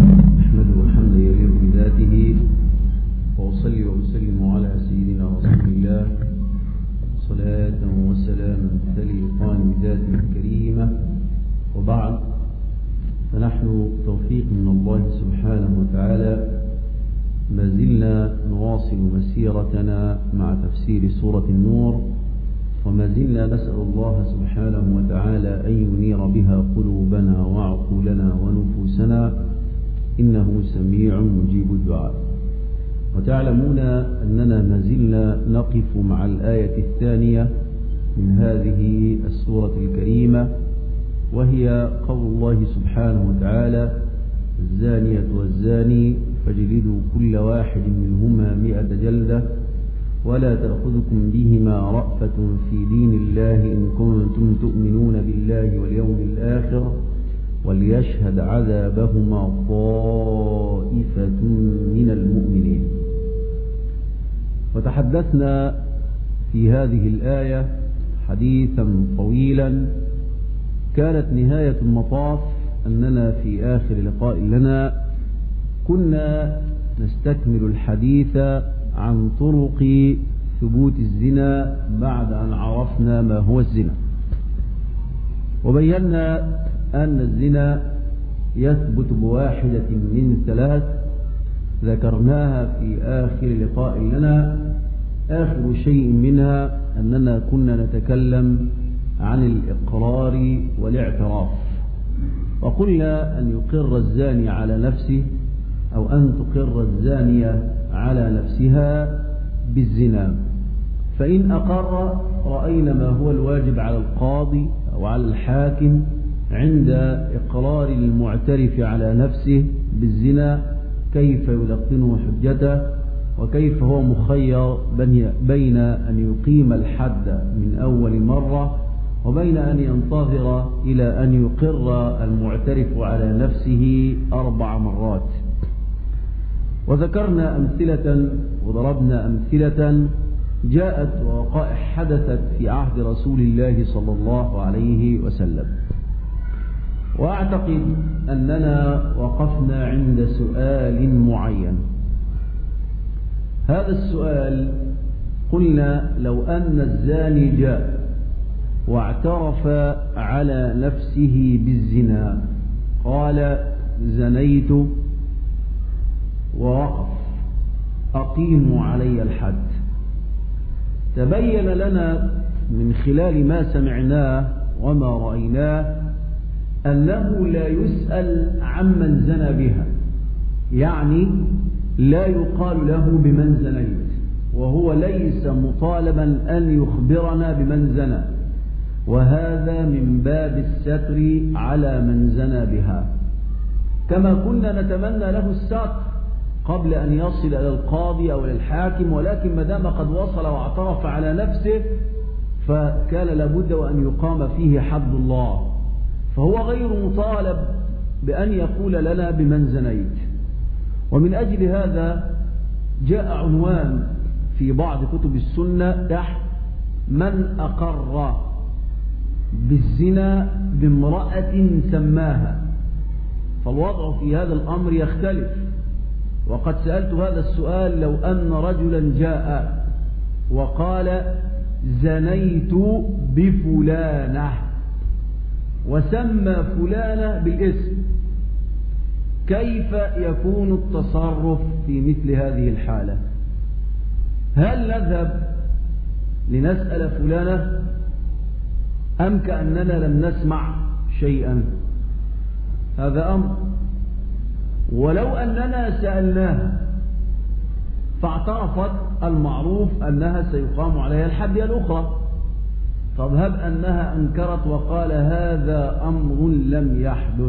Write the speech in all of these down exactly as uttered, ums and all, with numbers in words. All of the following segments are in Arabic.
أحمده حمدا يليق بذاته، وأصلي وأسلم على سيدنا رسول الله صلاة وسلاما تليقان بذاته الكريمة. وبعد، فنحن توفيق من الله سبحانه وتعالى ما زلنا نواصل مسيرتنا مع تفسير سورة النور، وما زلنا نسأل الله سبحانه وتعالى أن ينير بها قلوبنا وعقولنا ونفوسنا، إنه سميع مجيب الدعاء. وتعلمون أننا ما زلنا نقف مع الآية الثانية من هذه السورة الكريمة، وهي قول الله سبحانه وتعالى: الزانية والزاني فاجلدوا كل واحد منهما مئة جلدة ولا تأخذكم بهما رأفة في دين الله إن كنتم تؤمنون بالله واليوم الآخر وليشهد عذابهما طائفة من المؤمنين. وتحدثنا في هذه الآية حديثا طويلا، كانت نهاية المطاف أننا في آخر لقاء لنا كنا نستكمل الحديث عن طرق ثبوت الزنا بعد أن عرفنا ما هو الزنا، وبينا أن الزنا يثبت بواحدة من ثلاث ذكرناها في آخر لقاء لنا. آخر شيء منها أننا كنا نتكلم عن الإقرار والاعتراف، وقلنا أن يقر الزاني على نفسه أو أن تقر الزانية على نفسها بالزنا، فإن أقر رأينا ما هو الواجب على القاضي أو على الحاكم عند إقرار المعترف على نفسه بالزنا، كيف يلقنه حجته، وكيف هو مخير بين أن يقيم الحد من أول مرة وبين أن ينتظر إلى أن يقر المعترف على نفسه أربع مرات. وذكرنا أمثلة وضربنا أمثلة جاءت ووقائع حدثت في عهد رسول الله صلى الله عليه وسلم. وأعتقد أننا وقفنا عند سؤال معين. هذا السؤال قلنا: لو أن الزاني جاء واعترف على نفسه بالزنا، قال: زنيت، ووقف، أقيموا علي الحد، تبين لنا من خلال ما سمعناه وما رأيناه أنه لا يسأل عمن زنى بها، يعني لا يقال له بمن زنيت، وهو ليس مطالبا أن يخبرنا بمن زنى، وهذا من باب الستر على من زنى بها، كما كنا نتمنى له الستر قبل أن يصل إلى القاضي أو إلى الحاكم، ولكن ما دام قد وصل واعترف على نفسه فكان لابد وأن يقام فيه حد الله، فهو غير مطالب بأن يقول لنا بمن زنيت. ومن أجل هذا جاء عنوان في بعض كتب السنة تحت: من أقر بالزنا بامرأة سماها. فالوضع في هذا الأمر يختلف، وقد سألت هذا السؤال: لو أن رجلا جاء وقال: زنيت بفلانة، وسمى فلانة بالاسم، كيف يكون التصرف في مثل هذه الحالة؟ هل نذهب لنسأل فلانة أم كأننا لم نسمع شيئا؟ هذا أمر. ولو أننا سألناها فاعترفت، المعروف أنها سيقام عليها الحد الأخرى. طب هب أنها أنكرت وقال: هذا أمر لم يحدث،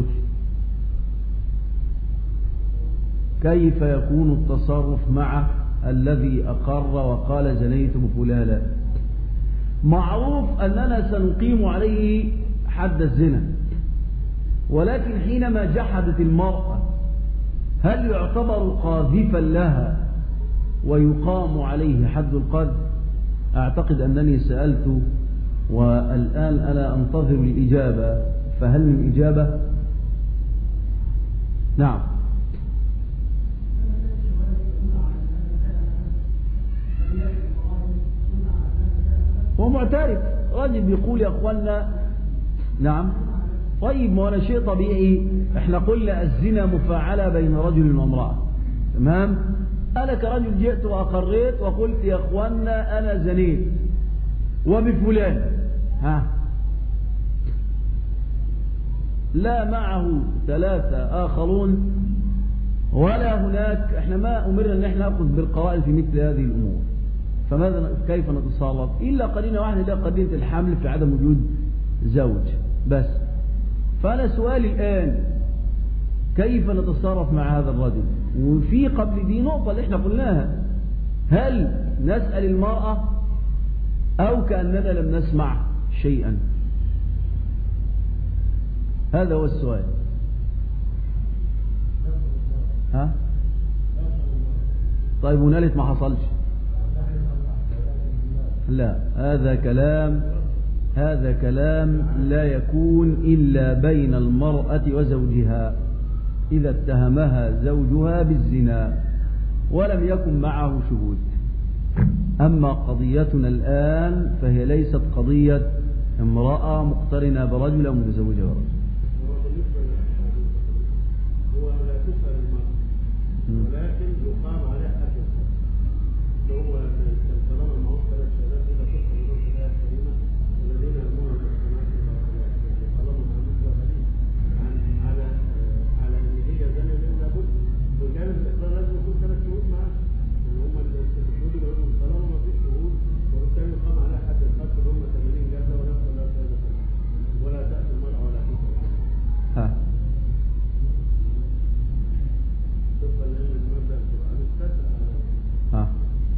كيف يكون التصرف مع الذي أقر وقال: زنيت بفلانة؟ معروف أننا سنقيم عليه حد الزنا، ولكن حينما جحدت المرأة هل يعتبر قاذفا لها ويقام عليه حد القذف؟ أعتقد أنني سألت والآن أنا أنتظر الإجابة، فهل من إجابة؟ نعم. معترف، راجل بيقول يا اخوانا نعم. طيب ما هو شيء طبيعي، احنا قلنا الزنا مفاعلة بين رجل وامرأة، تمام؟ انا كرجل جئت واقريت وقلت يا اخوانا انا زنيت وبفلان، ها لا معه ثلاثة آخرون ولا هناك، احنا ما أمرنا ان احنا نأخذ بالقرائن في مثل هذه الأمور، فماذا كيف نتصرف؟ إلا قرينة واحدة، إلا قرينة الحمل في عدم وجود زوج بس. فأنا سؤالي الآن كيف نتصرف مع هذا الرجل؟ وفي قبل دي نقطة اللي احنا قلناها، هل نسأل المرأة أو كأننا لم نسمع شيئا؟ هذا هو السؤال. ها؟ طيب ونالت ما حصلش؟ لا، هذا كلام هذا كلام لا يكون إلا بين المرأة وزوجها إذا اتهمها زوجها بالزنا ولم يكن معه شهود. أما قضيتنا الآن فهي ليست قضية امرأة مقترنة برجل أو متزوجة برجل. هو لا تسأل المرأة ولكن يقام عليه حد الحد. هو طالما ما هو ثلاث شهادات إلا تسأل الناس لا كريمة والذين يرمون المحصنات يعني طالما ما مثل دليل على على أن هي زانية لابد وكان الاستقرار لازم يكون ثلاث شهود معاه، اللي هم الشهود اللي هم طالما ما فيش شهود وبالتالي يقام عليه حد الحد اللي هم ثمانين جلدة ولا ولا شهادة ولا تأتي المرأة ولا تسأل. ها ها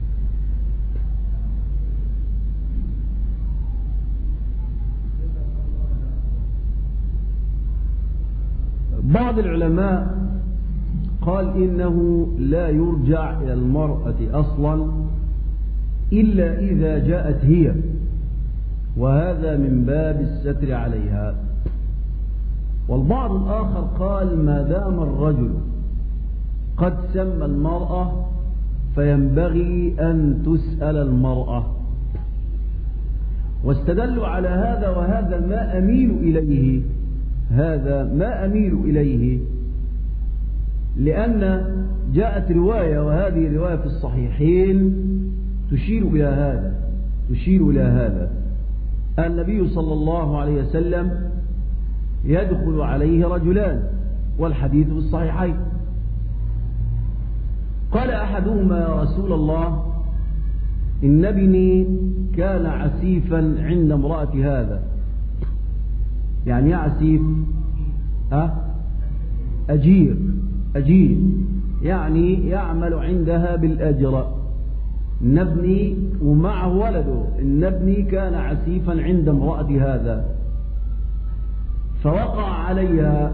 بعض العلماء قال إنه لا يرجع إلى المرأة أصلا إلا إذا جاءت هي، وهذا من باب الستر عليها. والبعض الآخر قال ما دام الرجل قد سمى المرأة فينبغي أن تسأل المرأة، واستدلوا على هذا، وهذا ما أميل إليه هذا ما أميل إليه لأن جاءت رواية، وهذه الرواية في الصحيحين تشير إلى هذا تشير إلى هذا النبي صلى الله عليه وسلم يدخل عليه رجلان، والحديث في الصحيحين. قال أحدهما يا رسول الله إن ابني كان عسيفا عند امرأة هذا. يعني عسيف أه؟ أجير أجير يعني يعمل عندها بالأجر. إن ابني ومعه ولده، إن ابني كان عسيفا عند امرأة هذا فوقع عليها،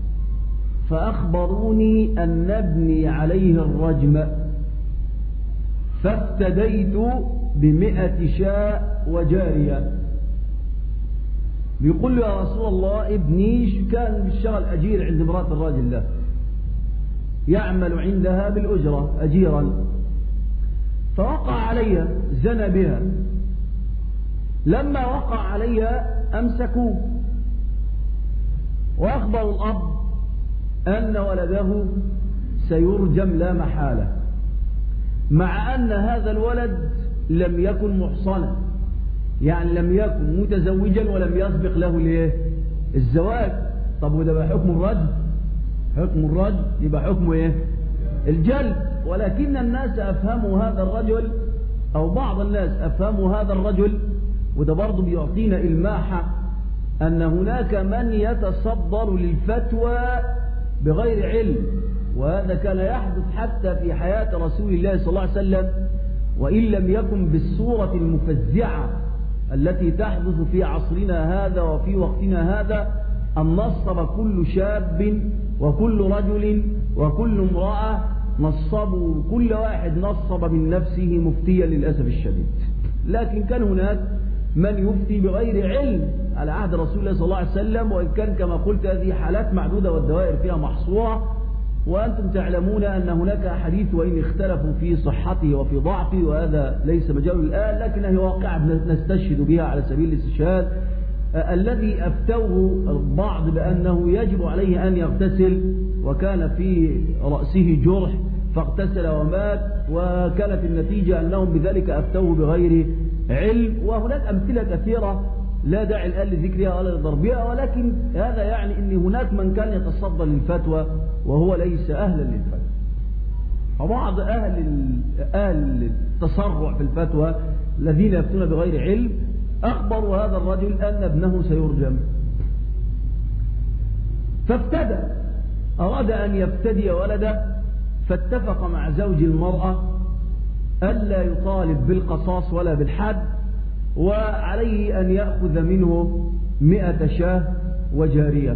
فأخبروني أن ابني عليه الرجم، فافتديت بمئة شاء وجارية. بيقول له يا رسول الله ابني كان بالشغل أجير عند امرأة الراجل ده، يعمل عندها بالأجرة أجيرا، فوقع عليها زنى بها. لما وقع عليها أمسكوه وأخبروا الأب أن ولده سيرجم لا محالة، مع أن هذا الولد لم يكن محصنا، يعني لم يكن متزوجا ولم يسبق له ليه الزواج. طب وده بقى حكم الرجل؟ حكم الرجل يبقى حكمه ايه؟ الجلد. ولكن الناس أفهموا هذا الرجل، أو بعض الناس أفهموا هذا الرجل، وده برضه بيعطينا إلماحة أن هناك من يتصدر للفتوى بغير علم، وهذا كان يحدث حتى في حياة رسول الله صلى الله عليه وسلم، وإن لم يكن بالصورة المفزعة التي تحدث في عصرنا هذا وفي وقتنا هذا، أن نصب كل شاب وكل رجل وكل امرأة نصبوا، كل واحد نصب من نفسه مفتيا للأسف الشديد. لكن كان هناك من يفتي بغير علم على عهد رسول الله صلى الله عليه وسلم، وإن كان كما قلت هذه حالات معدودة والدوائر فيها محصورة، وأنتم تعلمون أن هناك أحاديث وإن اختلفوا في صحته وفي ضعفه، وهذا ليس مجال الآن، لكنها واقعة نستشهد بها على سبيل الاستشهاد. الذي أفتوه البعض بأنه يجب عليه أن يغتسل، وكان في رأسه جرح فاغتسل ومات، وكانت النتيجة أنهم بذلك أفتوه بغير علم. وهناك أمثلة كثيرة لا داعي الآن لذكرها ولا لضربها، ولكن هذا يعني أن هناك من كان يتصدى للفتوى وهو ليس أهلا للفتوى. وبعض أهل أهل التسرع في الفتوى الذين يفتون بغير علم أخبروا هذا الرجل أن ابنه سيرجم، فافتدى، أراد أن يفتدي ولده، فاتفق مع زوج المرأة ألا يطالب بالقصاص ولا بالحد، وعليه أن يأخذ منه مئة شاة وجارية.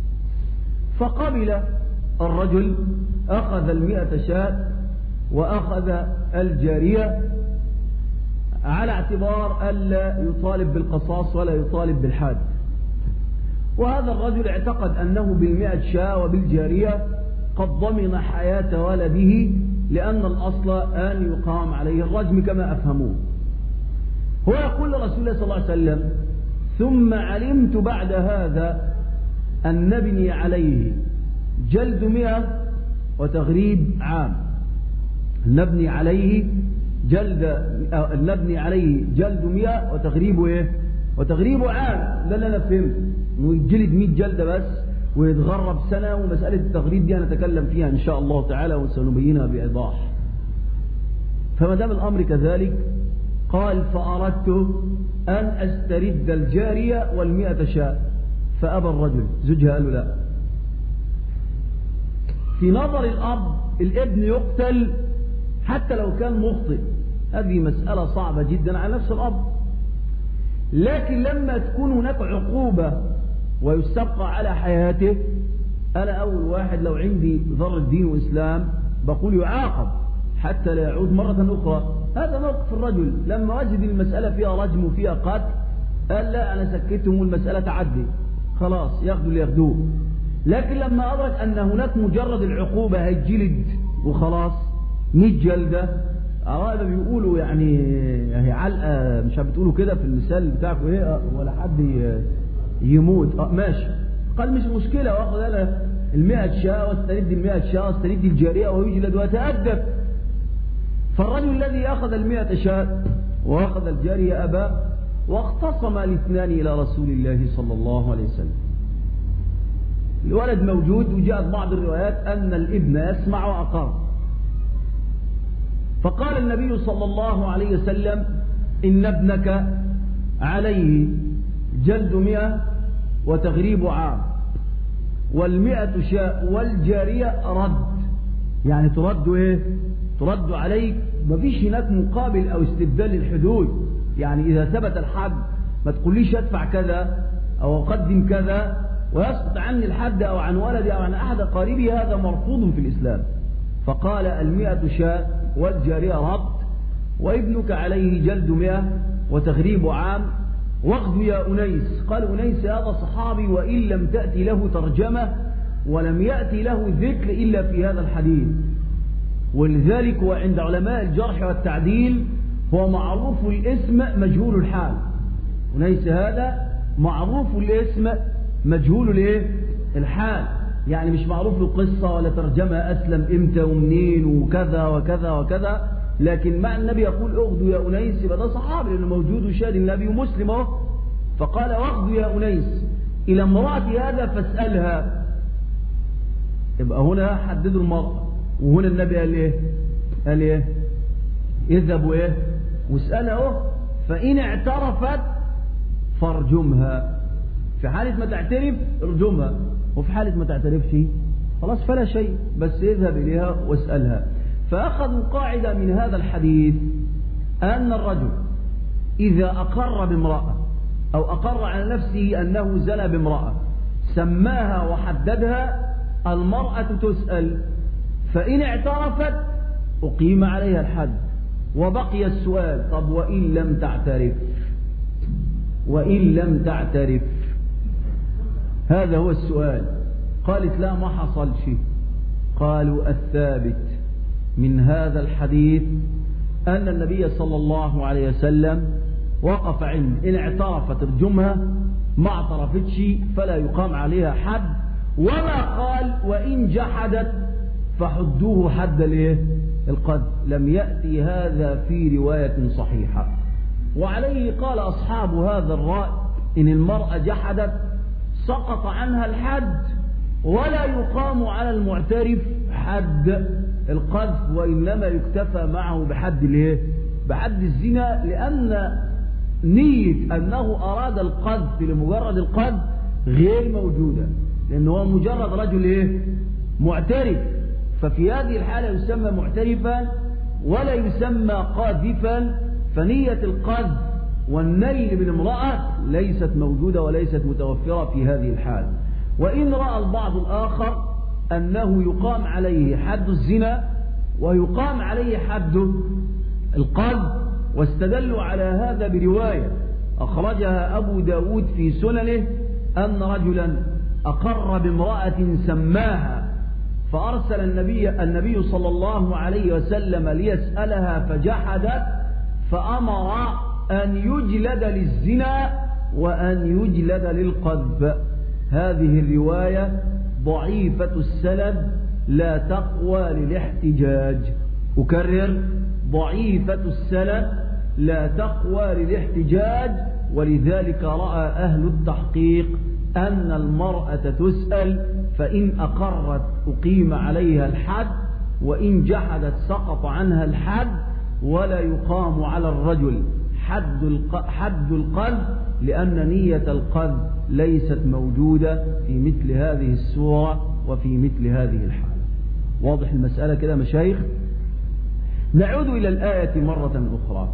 فقبل الرجل، أخذ المئة شاة وأخذ الجارية على اعتبار ألا يطالب بالقصاص ولا يطالب بالحد. وهذا الرجل اعتقد أنه بالمئة شاة وبالجارية قد ضمن حياة ولده، لأن الأصل أن يقام عليه الرجم كما أفهموه. هو يقول لرسول الله صلى الله عليه وسلم: ثم علمت بعد هذا أن نبني عليه جلد مئة وتغريب عام. نبني عليه جلد نبني عليه جلد مئة وتغريب ايه وتغريب عام. ده اللي انا فهمت، انه يجلد مئة جلده بس ويتغرب سنه. ومساله التغريب دي هنتكلم فيها ان شاء الله تعالى وسنبينها بايضاح. فما دام الامر كذلك، قال: فاردت ان استرد الجاريه والمئة شاة. فابى الرجل، زوجها قال له لا. في نظر الاب الابن يقتل حتى لو كان مخطئ، هذه مسألة صعبة جدا على نفس الأب. لكن لما تكون هناك عقوبة ويستبقى على حياته، أنا أول واحد لو عندي ذرة دين وإسلام بقول يعاقب حتى لا يعود مرة أخرى. هذا موقف الرجل لما وجد المسألة فيها رجم وفيها قتل، قال لا أنا سكتهم والمسألة تعدي، خلاص ياخذوا اللي ياخذوه. لكن لما أدرك أن هناك مجرد العقوبة هيجلد وخلاص مئة جلدة، عرائب بيقولوا يعني هي علقة، مش بتقولوا كده في المثال بتاعكم ايه، ولا حد يموت، اه ماشي. قال مش مشكلة، واخذ انا المئة شاة واسترد المئة شاة واسترد الجارية ويجلد ويتأدب. فالرجل الذي أخذ المئة شاة وأخذ الجارية أبى، واختصم الاثنان إلى رسول الله صلى الله عليه وسلم. الولد موجود، وجاءت بعض الروايات أن الابن يسمع وأقر. فقال النبي صلى الله عليه وسلم: إن ابنك عليه جلد مئة وتغريب عام، والمئة شاء والجارية رد. يعني ترد ايه؟ ترد عليك، مفيش هناك مقابل او استبدال للحدود. يعني اذا ثبت الحد ما تقوليش ادفع كذا او اقدم كذا ويسقط عني الحد او عن ولدي او عن احد قريبي، هذا مرفوض في الاسلام. فقال: المئة شاء والجارية رد، وابنك عليه جلد مئة وتغريب عام، واغد يا أنيس. قال أنيس هذا صحابي، وإن لم تأتي له ترجمة ولم يأتي له ذكر إلا في هذا الحديث. ولذلك وعند علماء الجرح والتعديل هو معروف الاسم مجهول الحال. أنيس هذا معروف الاسم مجهول الايه؟ الحال. يعني مش معروف له قصة ولا ترجمة أسلم إمتى ومنين وكذا وكذا وكذا، لكن مع النبي يقول اغدوا يا أنيس، يبقى ده صحابي لأنه موجود وشاهد النبي ومسلم اهو. فقال: واغدوا يا أنيس إلى امرأتي هذا فاسألها. يبقى هنا حددوا المرأة، وهنا النبي قال إيه؟ قال إيه؟ اذهبوا إيه؟ واسألها اهو، فإن اعترفت فارجمها. في حالة ما تعترف ارجمها، وفي حالة ما تعترفش خلاص فلا شيء، بس اذهب إليها واسألها. فأخذوا قاعدة من هذا الحديث أن الرجل إذا أقر بامرأة أو أقر على نفسه أنه زنى بامرأة سماها وحددها، المرأة تسأل، فإن اعترفت أقيم عليها الحد. وبقي السؤال: طب وإن لم تعترف؟ وإن لم تعترف، هذا هو السؤال. قالت: لا ما حصل شيء. قالوا الثابت من هذا الحديث أن النبي صلى الله عليه وسلم وقف عند إن اعترفت ارجمها، ما اعترفتش فلا يقام عليها حد، وما قال وإن جحدت فحدوه حد الايه؟ القذف. لم يأتي هذا في رواية صحيحة. وعليه قال أصحاب هذا الرأي إن المرأة جحدت سقط عنها الحد، ولا يقام على المعترف حد القذف، وإنما يكتفى معه بحد الايه؟ بحد الزنا، لأن نية أنه أراد القذف لمجرد القذف غير موجودة، لأنه هو مجرد رجل إيه؟ معترف، ففي هذه الحالة يسمى معترفا ولا يسمى قاذفا، فنية القذف والنيل من امرأة ليست موجودة وليست متوفرة في هذه الحالة. وإن رأى البعض الآخر أنه يقام عليه حد الزنا ويقام عليه حد القذف، واستدلوا على هذا برواية أخرجها أبو داود في سننه أن رجلا أقر بامرأة سماها، فأرسل النبي, النبي صلى الله عليه وسلم ليسألها فجحدت، فأمر أن يجلد للزنا وأن يجلد للقذف. هذه الرواية ضعيفة السند لا تقوى للاحتجاج. أكرر: ضعيفة السند لا تقوى للاحتجاج. ولذلك رأى أهل التحقيق أن المرأة تسأل، فإن أقرت أقيم عليها الحد، وإن جحدت سقط عنها الحد، ولا يقام على الرجل حد حد القذف، لأن نية القذف ليست موجودة في مثل هذه السورة وفي مثل هذه الحالة. واضح المسألة كده مشايخ؟ نعود إلى الآية مرة أخرى.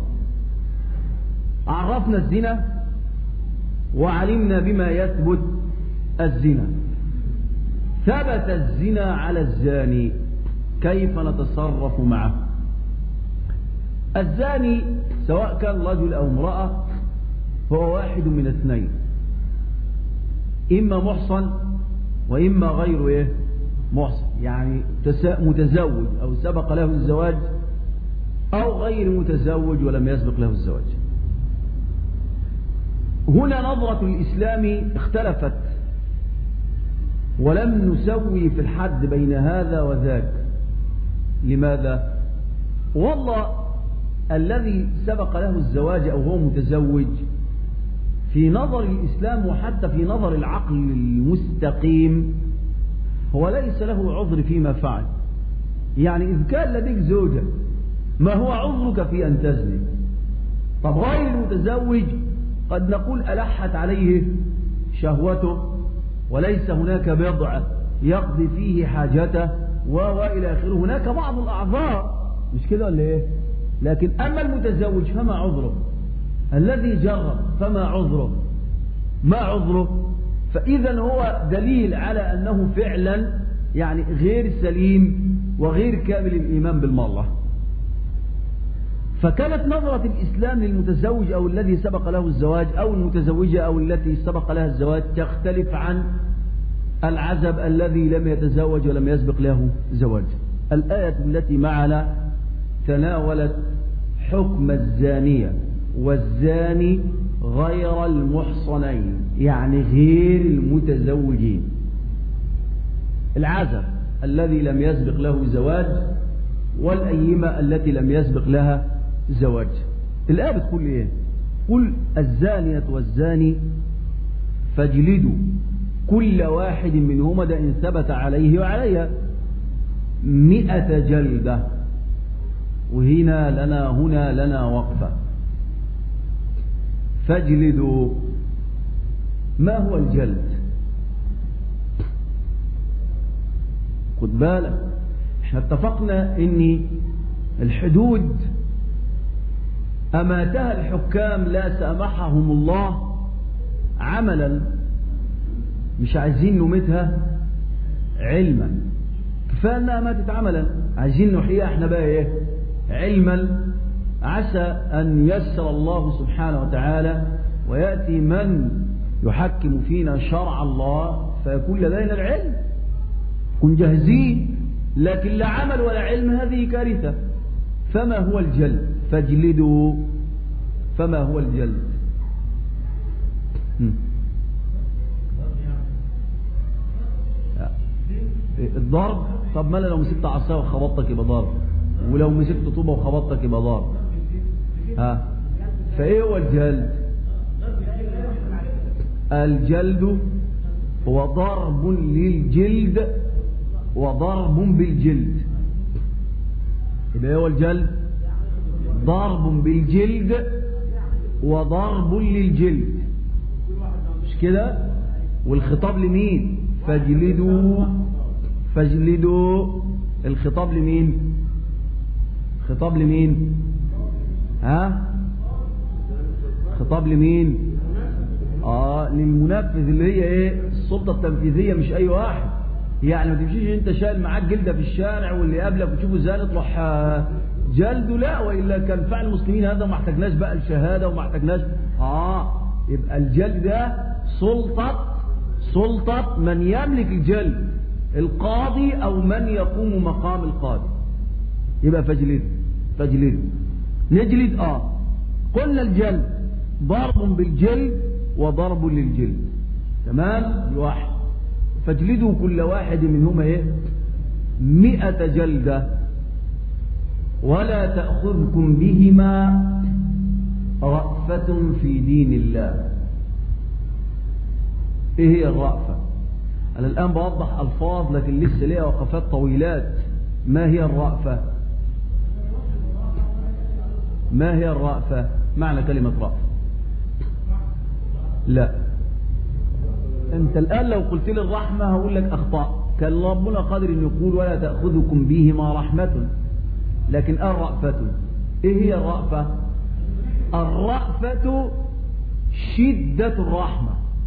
عرفنا الزنا وعلمنا بما يثبت الزنا. ثبت الزنا على الزاني، كيف نتصرف معه؟ الزاني سواء كان رجل أو امرأة هو واحد من اثنين: إما محصن وإما غير إيه؟ محصن، يعني متزوج أو سبق له الزواج، أو غير متزوج ولم يسبق له الزواج. هنا نظرة الإسلام اختلفت، ولم نسوي في الحد بين هذا وذاك. لماذا؟ والله الذي سبق له الزواج أو هو متزوج في نظر الإسلام وحتى في نظر العقل المستقيم هو ليس له عذر فيما فعل. يعني إذ كان لديك زوجة، ما هو عذرك في أن تزني؟ طب غير المتزوج قد نقول ألحت عليه شهوته وليس هناك بضع يقضي فيه حاجته وإلى آخره، هناك بعض الأعذار، مش كده ولا إيه؟ لكن أما المتزوج فما عذره؟ الذي جرب فما عذره؟ ما عذره؟ فإذا هو دليل على أنه فعلا يعني غير سليم وغير كامل الإيمان بالله. فكانت نظرة الإسلام للمتزوج أو الذي سبق له الزواج أو المتزوجة أو التي سبق لها الزواج تختلف عن العزب الذي لم يتزوج ولم يسبق له زواج. الآية التي معنا تناولت حكم الزانية والزاني غير المحصنين، يعني غير المتزوجين. العزب الذي لم يسبق له زواج والأيمة التي لم يسبق لها زواج. الآية بتقول إيه؟ قل الزانية والزاني فاجلدوا كل واحد منهما ده إن ثبت عليه وعليها مئة جلدة. وهنا لنا هنا لنا وقفة. فاجلدوا، ما هو الجلد؟ خد بالك، احنا اتفقنا ان الحدود اماتها الحكام لا سامحهم الله عملا، مش عايزين نمتها علما. كفايه انها ماتت عملا، عايزين نحييها احنا بقى ايه؟ علما. عسى ان ييسر الله سبحانه وتعالى وياتي من يحكم فينا شرع الله فيكون لدينا العلم، كن جاهزين لكن لا عمل ولا علم هذه كارثة. فما هو الجلد؟ فاجلدوا. فما هو الجلد؟ الضرب. طب ما لو مسكت عصا وخبطتك يبقى ضرب، ولو مسكت طوبة وخبطتك يبقى ضرب. ها فايه هو الجلد؟ الجلد هو ضرب للجلد وضرب بالجلد. يبقى هو الجلد ضرب بالجلد وضرب للجلد، مش كده؟ والخطاب لمين؟ فاجلدوا. فاجلدوا. الخطاب لمين؟ خطاب لمين؟ ها خطاب لمين؟ اه للمنفذ اللي هي ايه؟ السلطة التنفيذية، مش اي واحد. يعني ما تمشيش انت شايل معاك جلدة في الشارع واللي قبلك وتشوفه زاني تروح جلده، لا، والا كان فعل المسلمين هذا وما احتاجناش بقى الشهادة وما احتاجناش. اه يبقى الجلد ده سلطة سلطة من يملك الجلد، القاضي او من يقوم مقام القاضي. يبقى فاجلد. فاجلد نجلد. اه قلنا الجلد ضرب بالجلد وضرب للجلد، تمام؟ الواحد. فاجلدوا كل واحد منهما ايه؟ مئة جلدة ولا تأخذكم بهما رأفة في دين الله. ايه هي الرأفة؟ انا الان بوضح الفاظ لكن لسه ليها وقفات طويلات. ما هي الرأفة؟ ما هي الرأفة؟ معنى كلمة رأفة. لا، انت الان لو قلت لي الرحمة هقول لك اخطاء. كان ربنا قادر ان يقول ولا تأخذكم بهما رحمة، لكن الرأفة ايه هي الرأفة؟ الرأفة شدة الرحمة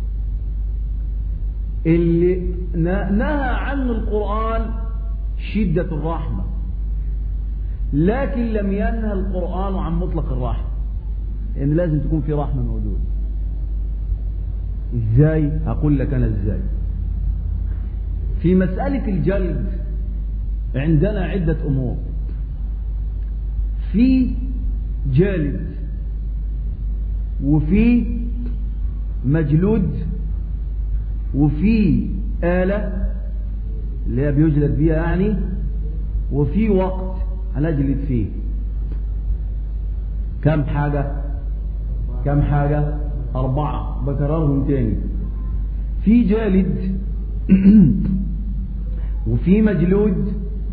اللي نهى عنه القرآن، شدة الرحمة، لكن لم ينهى القرآن عن مطلق الرحمة، لأن يعني لازم تكون في رحمة موجودة. ازاي؟ هقول لك انا ازاي. في مسألة الجلد عندنا عدة امور. في جالد وفي مجلود وفي آلة اللي هي بيجلد بيها يعني، وفي وقت هنجلد فيه. كم حاجة؟ كم حاجة؟ أربعة. بكررهم تاني. في جالد وفي مجلود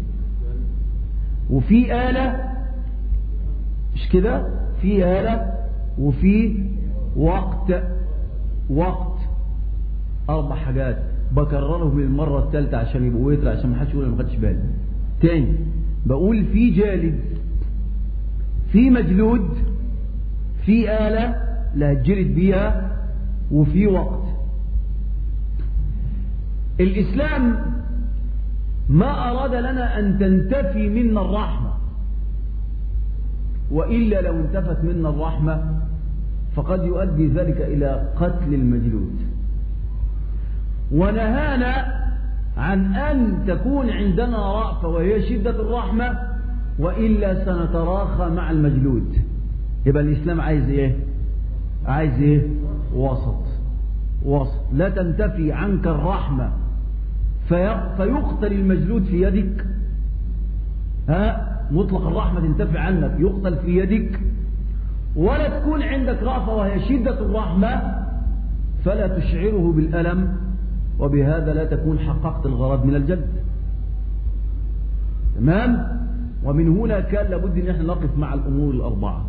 وفي آلة، مش كده؟ في آلة وفي وقت. وقت. أربع حاجات بكررهم للمرة الثالثة عشان يبقوا ويتر، عشان ما حدش يقول أنا ما خدتش بالي. تاني بقول في جالد، في مجلود، في آلة لا هتجلد بيها، وفي وقت. الإسلام ما أراد لنا أن تنتفي منا الرحمة، وإلا لو انتفت منا الرحمة فقد يؤدي ذلك إلى قتل المجلود. ونهانا عن أن تكون عندنا رأفة وهي شدة الرحمة، وإلا سنتراخى مع المجلود. يبقى الإسلام عايز إيه؟ عايز إيه؟ وسط. وسط. لا تنتفي عنك الرحمة فيقتل المجلود في يدك، ها؟ مطلق الرحمة تنتفي عنك يقتل في يدك، ولا تكون عندك رأفة وهي شدة الرحمة فلا تشعره بالألم، وبهذا لا تكون حققت الغرض من الجلد. تمام؟ ومن هنا كان لابد ان احنا نقف مع الامور الاربعه.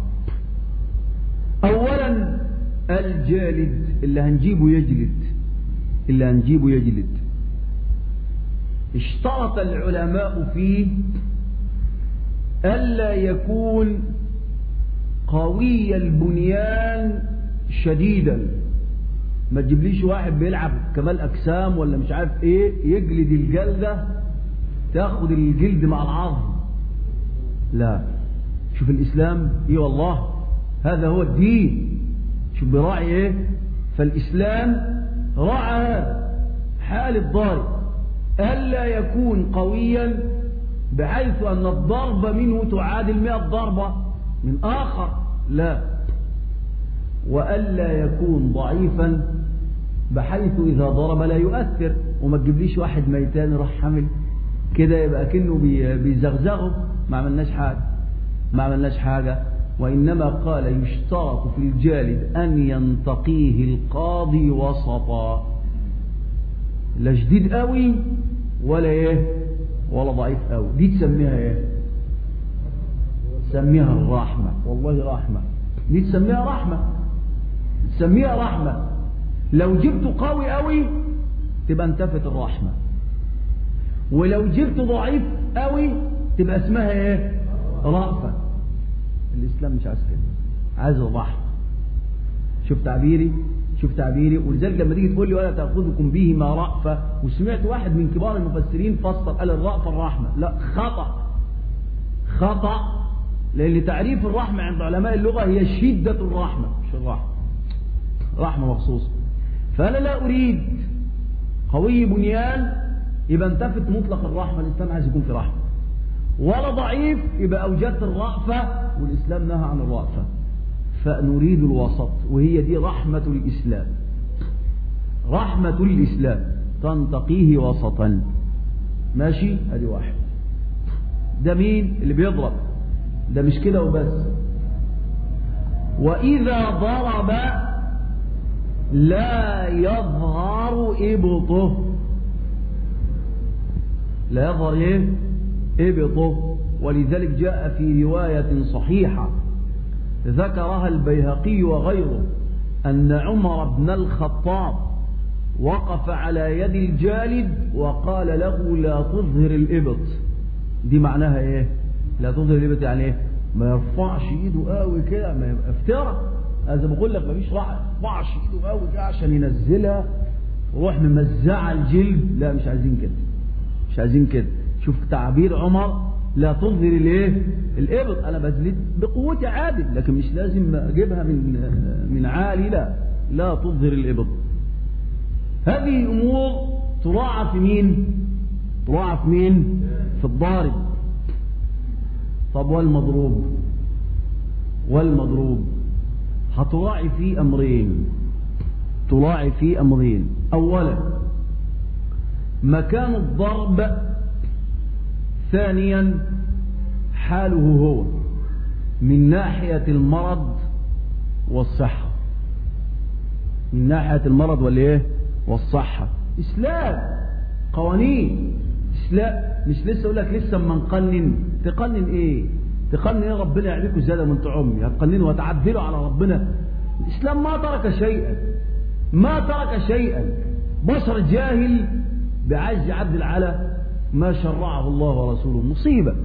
اولا الجالد اللي هنجيبه يجلد، اللي هنجيبه يجلد اشترط العلماء فيه الا يكون قوي البنيان شديدا. ما تجيبليش واحد بيلعب كمال اجسام ولا مش عارف ايه يجلد الجلده تاخد الجلد مع العظم. لا، شوف الاسلام ايه والله، هذا هو الدين. شوف براعي ايه. فالاسلام راعى هذا حال الضارب الا يكون قويا بحيث أن الضربة منه تعادل مئة ضربة من آخر، لا. وألا يكون ضعيفا بحيث إذا ضرب لا يؤثر، وما تجيبليش واحد ميتان راح حمل كده يبقى كأنه بيزغزغه، ما عملناش حاجة ما عملناش حاجة وإنما قال يشترط في الجالد أن ينتقيه القاضي وسطا، لا شديد قوي ولا ايه ولا ضعيف قوي. دي تسميها ايه؟ تسميها الرحمة. والله رحمة، دي تسميها رحمة، تسميها رحمة. لو جبته قوي قوي تبقى انتفت الرحمة، ولو جبته ضعيف قوي تبقى اسمها ايه؟ رأفة. الإسلام مش عايز كده، عايز الرحمة. شوف تعبيري شوف تعبيري ولذلك لما تيجي تقول لي ولا تأخذكم بهما رأفة، وسمعت واحد من كبار المفسرين فسر قال الرأفة الرحمة، لا، خطأ خطأ. لأن تعريف الرحمة عند علماء اللغة هي شدة الرحمة، مش الرحمة، رحمة مخصوصة. فأنا لا أريد قوي بنيان يبقى انتفت مطلق الرحمة، الإسلام عايز يكون في رحمة، ولا ضعيف يبقى أوجدت الرأفة والإسلام نهى عن الرأفة. فنريد الوسط، وهي دي رحمة الإسلام. رحمة الإسلام تنتقيه وسطا، ماشي؟ ادي واحد. ده مين اللي بيضرب؟ ده مش كده وبس، وإذا ضرب لا يظهر إبطه، لا يظهر ايه؟ إبطه. ولذلك جاء في رواية صحيحة ذكرها البيهقي وغيره أن عمر بن الخطاب وقف على يد الجالد وقال له لا تظهر الإبط. دي معناها ايه؟ لا تظهر الإبط يعني ايه؟ ما يرفعش ايده قوي كده، ما يبقى افترى. هذا بقول لك ما فيش راح يرفعش ايده قوي كده عشان ينزلها وروح ممزعه الجلد، لا، مش عايزين كده، مش عايزين كده. شوف تعبير عمر، لا تظهر الايه؟ الإبط. انا بزلد بقوتي عادل، لكن مش لازم اجيبها من من عالي، لا لا تظهر الإبط. هذه الامور تراعى في مين؟ تراعى في مين؟ في الضارب. طب والمضروب؟ والمضروب هتراعي فيه امرين، تراعي فيه امرين. اولا مكان الضرب، ثانيا حاله هو من ناحية المرض والصحة، من ناحية المرض والايه والصحة. اسلام قوانين اسلام، مش لسه اقول لك لسه اما نقنن. تقنن ايه؟ تقنن ايه؟ ربنا يعليكم زيادة من عمي، هتقننوا وتعدلوا على ربنا. الاسلام ما ترك شيئا، ما ترك شيئا. بشر جاهل بعايز يعدل على ما شرعه الله ورسوله، مصيبة.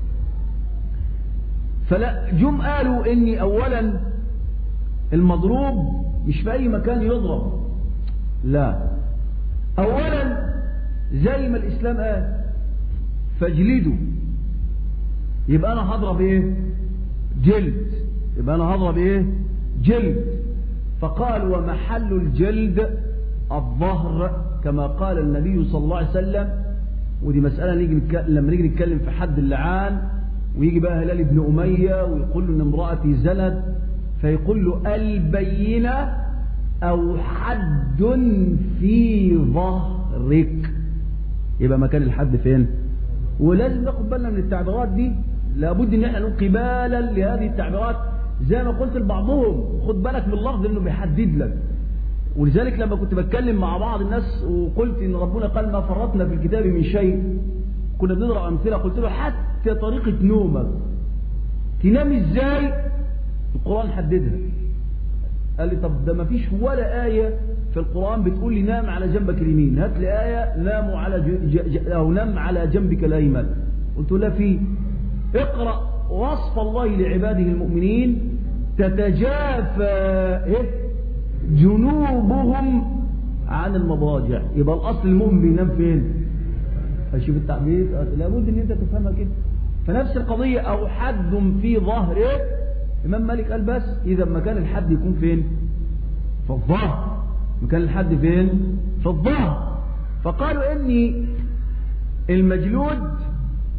فلا جم قالوا اني اولا المضروب مش في اي مكان يضرب، لا، اولا زي ما الاسلام قال فاجلدوا، يبقى انا هضرب ايه؟ جلد، يبقى انا هضرب ايه؟ جلد. فقال ومحل الجلد الظهر كما قال النبي صلى الله عليه وسلم. ودي مسألة نيجي نتك... لما نيجي نتكلم في حد اللعان، ويجي بقى هلال بن أمية ويقول له ان امرأتي زنت، فيقول له البينة أو حد في ظهرك، يبقى مكان الحد فين؟ ولازم ناخد بالنا من التعبيرات دي، لابد ان احنا نقول قبالا لهذه التعبيرات. زي ما قلت لبعضهم خد بالك من اللفظ انه بيحدد لك. ولذلك لما كنت بتكلم مع بعض الناس وقلت ان ربنا قال ما فرطنا في الكتاب من شيء، كنا بنضرب امثله، قلت له حتى طريقه نومك تنام ازاي القران حددها. قال لي طب ده ما فيش ولا ايه في القران بتقول لي نام على جنبك اليمين، هات لي ايه ناموا على ج... ج... او نام على جنبك الايمن. قلت له لا، في اقرا وصف الله لعباده المؤمنين تتجافى إيه؟ جنوبهم عن المضاجع. يبقى الاصل المؤمن بينام فين؟ اشوف التعبير، لابد ان انت تفهمها كده. فنفس القضيه او حد في ظهره، امام مالك قال بس اذا مكان الحد يكون فين؟ في الظهر. مكان الحد فين؟ في الظهر. فقالوا اني المجلود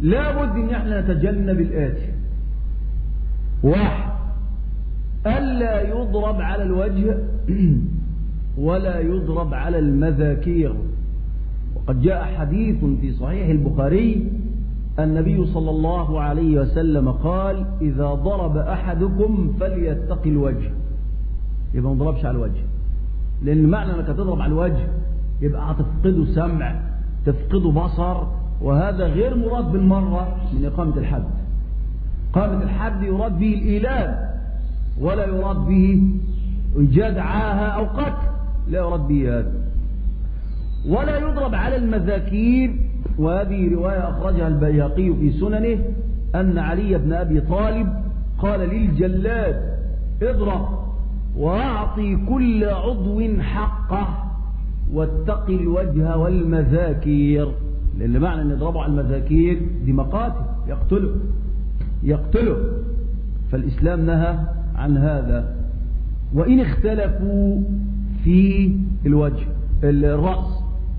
لابد ان احنا نتجنب الآتي: واحد، ألا يضرب على الوجه ولا يضرب على المذاكير. وقد جاء حديث في صحيح البخاري النبي صلى الله عليه وسلم قال: إذا ضرب أحدكم فليتقي الوجه. يبقى ما نضربش على الوجه، لأن معنى أنك تضرب على الوجه يبقى هتفقده سمع، تفقده بصر، وهذا غير مراد بالمرة من إقامة الحد. إقامة الحد يراد به الإيلام، ولا يراد به إيجاد عاهة أو قتل، لا يراد به هذا. ولا يضرب على المذاكير، وهذه رواية أخرجها البيهقي في سننه أن علي بن أبي طالب قال للجلاد: اضرب وأعطي كل عضو حقه واتقي الوجه والمذاكير. لأن معنى أن يضربوا على المذاكير دي مقاتل، يقتله يقتله فالإسلام نهى عن هذا. وإن اختلفوا في الوجه الرأس،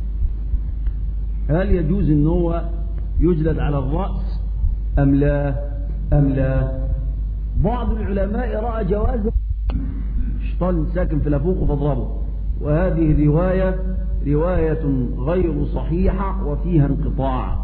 هل يجوز أن هو يجلد على الرأس أم لا أم لا؟ بعض العلماء رأى جوازه، شيطان ساكن في لفوقه فاضربه، وهذه الرواية رواية غير صحيحة وفيها انقطاع،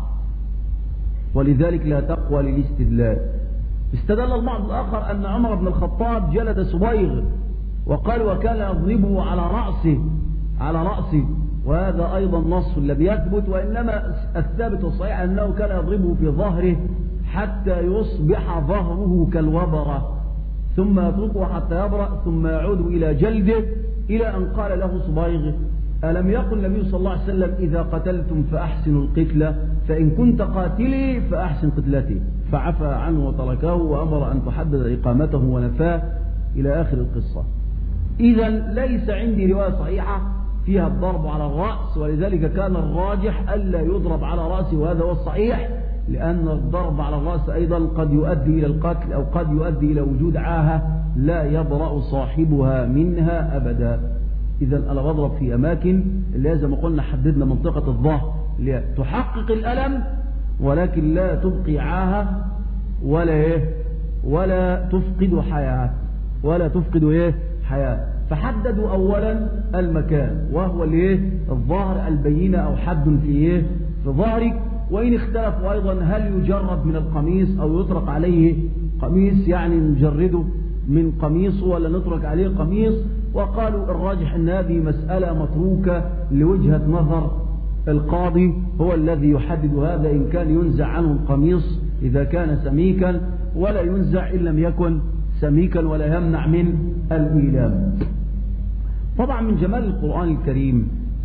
ولذلك لا تقوى للاستدلال. استدل البعض الآخر أن عمر بن الخطاب جلد صبيغ وقال: وكان يضربه على رأسه على رأسه وهذا أيضا نص لم يثبت، وإنما الثابت والصحيح أنه كان يضربه في ظهره حتى يصبح ظهره كالوبرة، ثم يتركه حتى يبرأ، ثم يعود إلى جلده، إلى أن قال له صبيغ: ألم يقل النبي صلى الله عليه وسلم: إذا قتلتم فأحسنوا القتلة، فإن كنت قاتلي فأحسن قتلتي؟ فعفى عنه وتركه وأمر أن تحدد إقامته ونفاه، إلى آخر القصة. إذا ليس عندي رواية صحيحة فيها الضرب على الرأس، ولذلك كان الراجح ألا يضرب على رأسه، وهذا هو الصحيح، لأن الضرب على الرأس أيضا قد يؤدي إلى القتل أو قد يؤدي إلى وجود عاهة لا يبرأ صاحبها منها أبدا. إذا أنا بضرب في أماكن اللي زي ما قلنا حددنا منطقة الظهر اللي تحقق الألم، ولكن لا تبقي عاهة ولا إيه ولا تفقد حياة ولا تفقد إيه حياة. فحددوا أولا المكان، وهو الإيه الظهر البينة أو حد في إيه في ظهرك. وإن اختلفوا أيضا هل يجرد من القميص أو يطرق عليه قميص، يعني نجرده من قميصه ولا نترك عليه قميص. وقالوا الراجح أن هذه مسألة متروكة لوجهة نظر القاضي، هو الذي يحدد هذا، إن كان ينزع عنه القميص إذا كان سميكا، ولا ينزع إن لم يكن سميكا، ولا يمنع من الإيلام. طبعا من جمال القرآن الكريم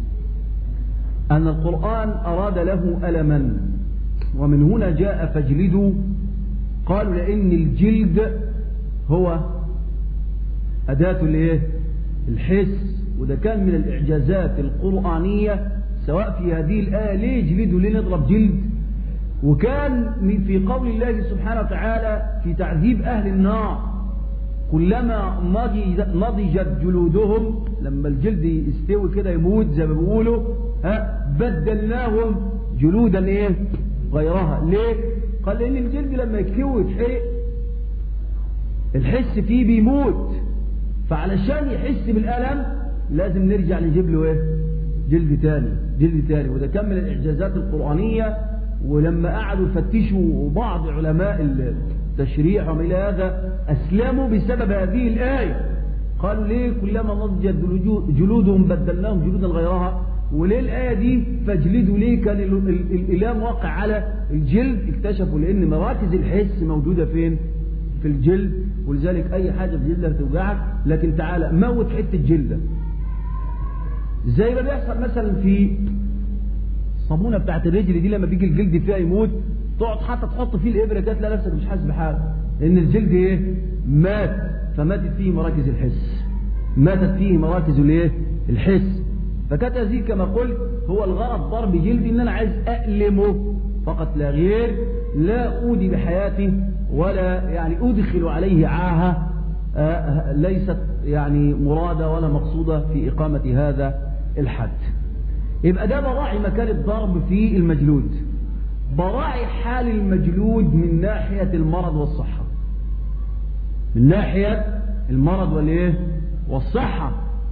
أن القرآن أراد له ألما، ومن هنا جاء فاجلدوا. قالوا لأن الجلد هو أداة الايه الحس، وده كان من الإعجازات القرآنية، سواء في هذه الآية ليه جلدوا ليه نضرب جلد، وكان في قول الله سبحانه وتعالى في تعذيب أهل النار: كلما نضجت جلودهم، لما الجلد يستوي كده يموت زي ما بيقولوا، ها بدلناهم جلودا ايه غيرها. ليه؟ قال لأن الجلد لما يكتوي يتحرق الحس فيه بيموت، فعلشان يحس بالألم لازم نرجع نجيب له ايه جلد تاني جلد تاني وده كان من الإعجازات القرآنية. ولما قعدوا يفتشوا بعض علماء التشريع وما إلى هذا أسلموا بسبب هذه الآية. قالوا ليه كلما نضجت جلودهم بدلناهم جلودا غيرها، وليه الآية دي فاجلدوا ليه كان الإلام واقع على الجلد؟ اكتشفوا لأن مراكز الحس موجودة فين؟ في الجلد، ولذلك أي حاجة في جلدك توجعك، لكن تعالى موت حتة جلدة زي ما بيحصل مثلا في الصابونة بتاعت الرجل دي، لما بيجي الجلد فيها يموت تقعد حتى تحط فيه الإبرة كده تلاقي نفسك مش حاسس بحاجة، لأن الجلد إيه؟ مات، فماتت فيه مراكز الحس ماتت فيه مراكز الايه الحس. فكانت هذه كما قلت هو الغرض ضرب جلدي، ان انا عايز أألمه فقط لا غير، لا أودي بحياته ولا يعني أدخل عليه عاهة ليست يعني مرادة ولا مقصودة في إقامة هذا الحد. يبقى ده مراعي مكان الضرب في المجلود. براعي حال المجلود من ناحية المرض والصحة، من ناحية المرض والايه والصحة.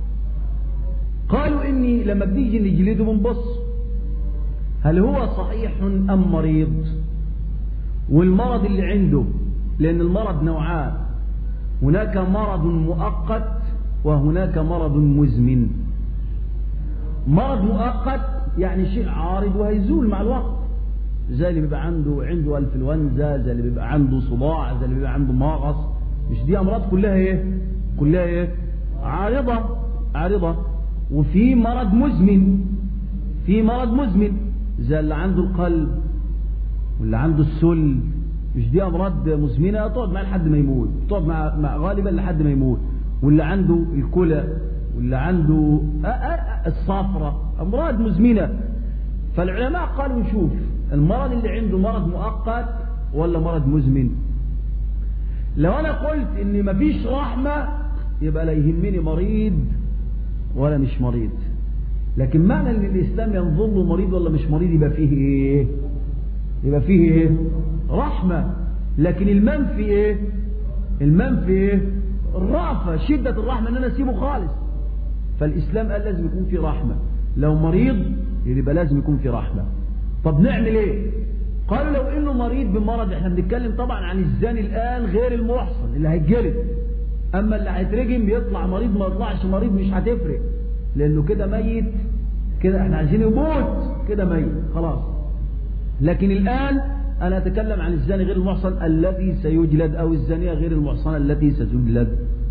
قالوا إني لما بنيجي نجلده بنبص هل هو صحيح أم مريض، والمرض اللي عنده، لأن المرض نوعان، هناك مرض مؤقت وهناك مرض مزمن. مرض مؤقت يعني شيء عارض وهيزول مع الوقت، زي اللي بيبقى عنده عنده انفلونزا، زي اللي بيبقى عنده صداع، زي اللي بيبقى عنده مغص. مش دي امراض كلها ايه كلها ايه عارضه عارضه. وفي مرض مزمن، في مرض مزمن زي اللي عنده القلب واللي عنده السل. مش دي امراض مزمنه تقعد معاه لحد ما يموت، تقعد مع, مع غالبا لحد ما يموت. واللي عنده الكلى واللي عنده الصفرة، امراض مزمنه. فالعلماء قالوا نشوف المرض اللي عنده مرض مؤقت ولا مرض مزمن. لو انا قلت ان مفيش رحمه يبقى لا يهمني مريض ولا مش مريض. لكن معنى ان الاسلام ينظر له مريض ولا مش مريض يبقى فيه ايه يبقى فيه ايه رحمه. لكن المنفي ايه المنفي ايه الرأفة، شدة الرحمة ان انا اسيبه خالص. فالاسلام قال لازم يكون فيه رحمة، لو مريض يبقى لازم يكون فيه رحمة. طب نعمل ايه؟ قالوا لو انه مريض بمرض، احنا بنتكلم طبعا عن الزاني الان غير المحصن اللي هيتجلد، اما اللي هيترجم يطلع مريض ما يطلعش مريض مش هتفرق، لانه كده ميت، كده احنا عايزين يموت كده ميت خلاص. لكن الان انا اتكلم عن الزاني غير المحصن الذي سيجلد، او الزانية غير المحصنة التي ستجلد.